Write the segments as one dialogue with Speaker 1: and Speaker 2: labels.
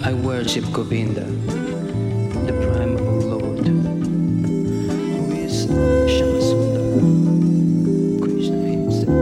Speaker 1: I worship Govinda, the primal Lord, who is Shamasundara, Krishna himself.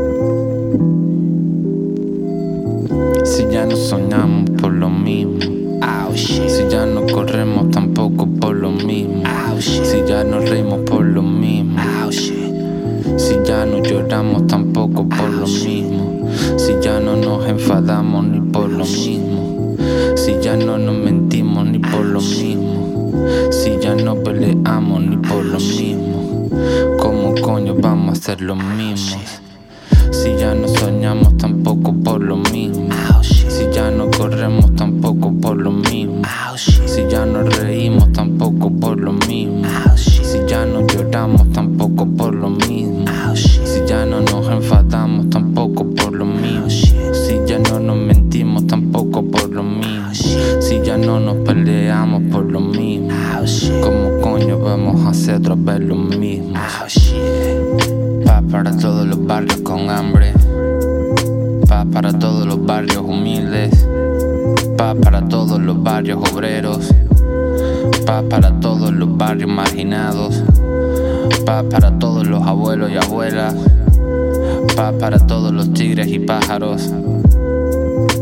Speaker 2: Si ya no soñamos por lo mismo, si ya no corremos tampoco por lo mismo, si ya no reímos por lo mismo, si ya no lloramos tampoco por lo mismo, si ya no nos enfadamos ni por lo mismo, si ya no nos mentimos ni por lo mismo, si ya no peleamos ni por lo mismo, ¿cómo coño vamos a hacer lo mismo? Si ya no soñamos tampoco por lo mismo, si ya no corremos tampoco por lo mismo, si ya no reímos tampoco por lo mismo, si ya no lloramos tampoco por lo mismo, si ya no nos enfadamos tampoco por lo mismo, si ya no nos mentimos tampoco por lo mismo, si ya no nos peleamos por lo mismo, ¿cómo coño vamos a hacer otra vez lo mismo? Paz para todos los barrios con hambre, paz para todos los barrios humildes, paz para todos los barrios obreros, paz para todos los barrios marginados, paz para todos los abuelos y abuelas, paz para todos los tigres y pájaros.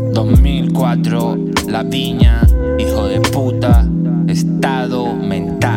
Speaker 2: 2004, La Viña, hijo de puta, estado mental.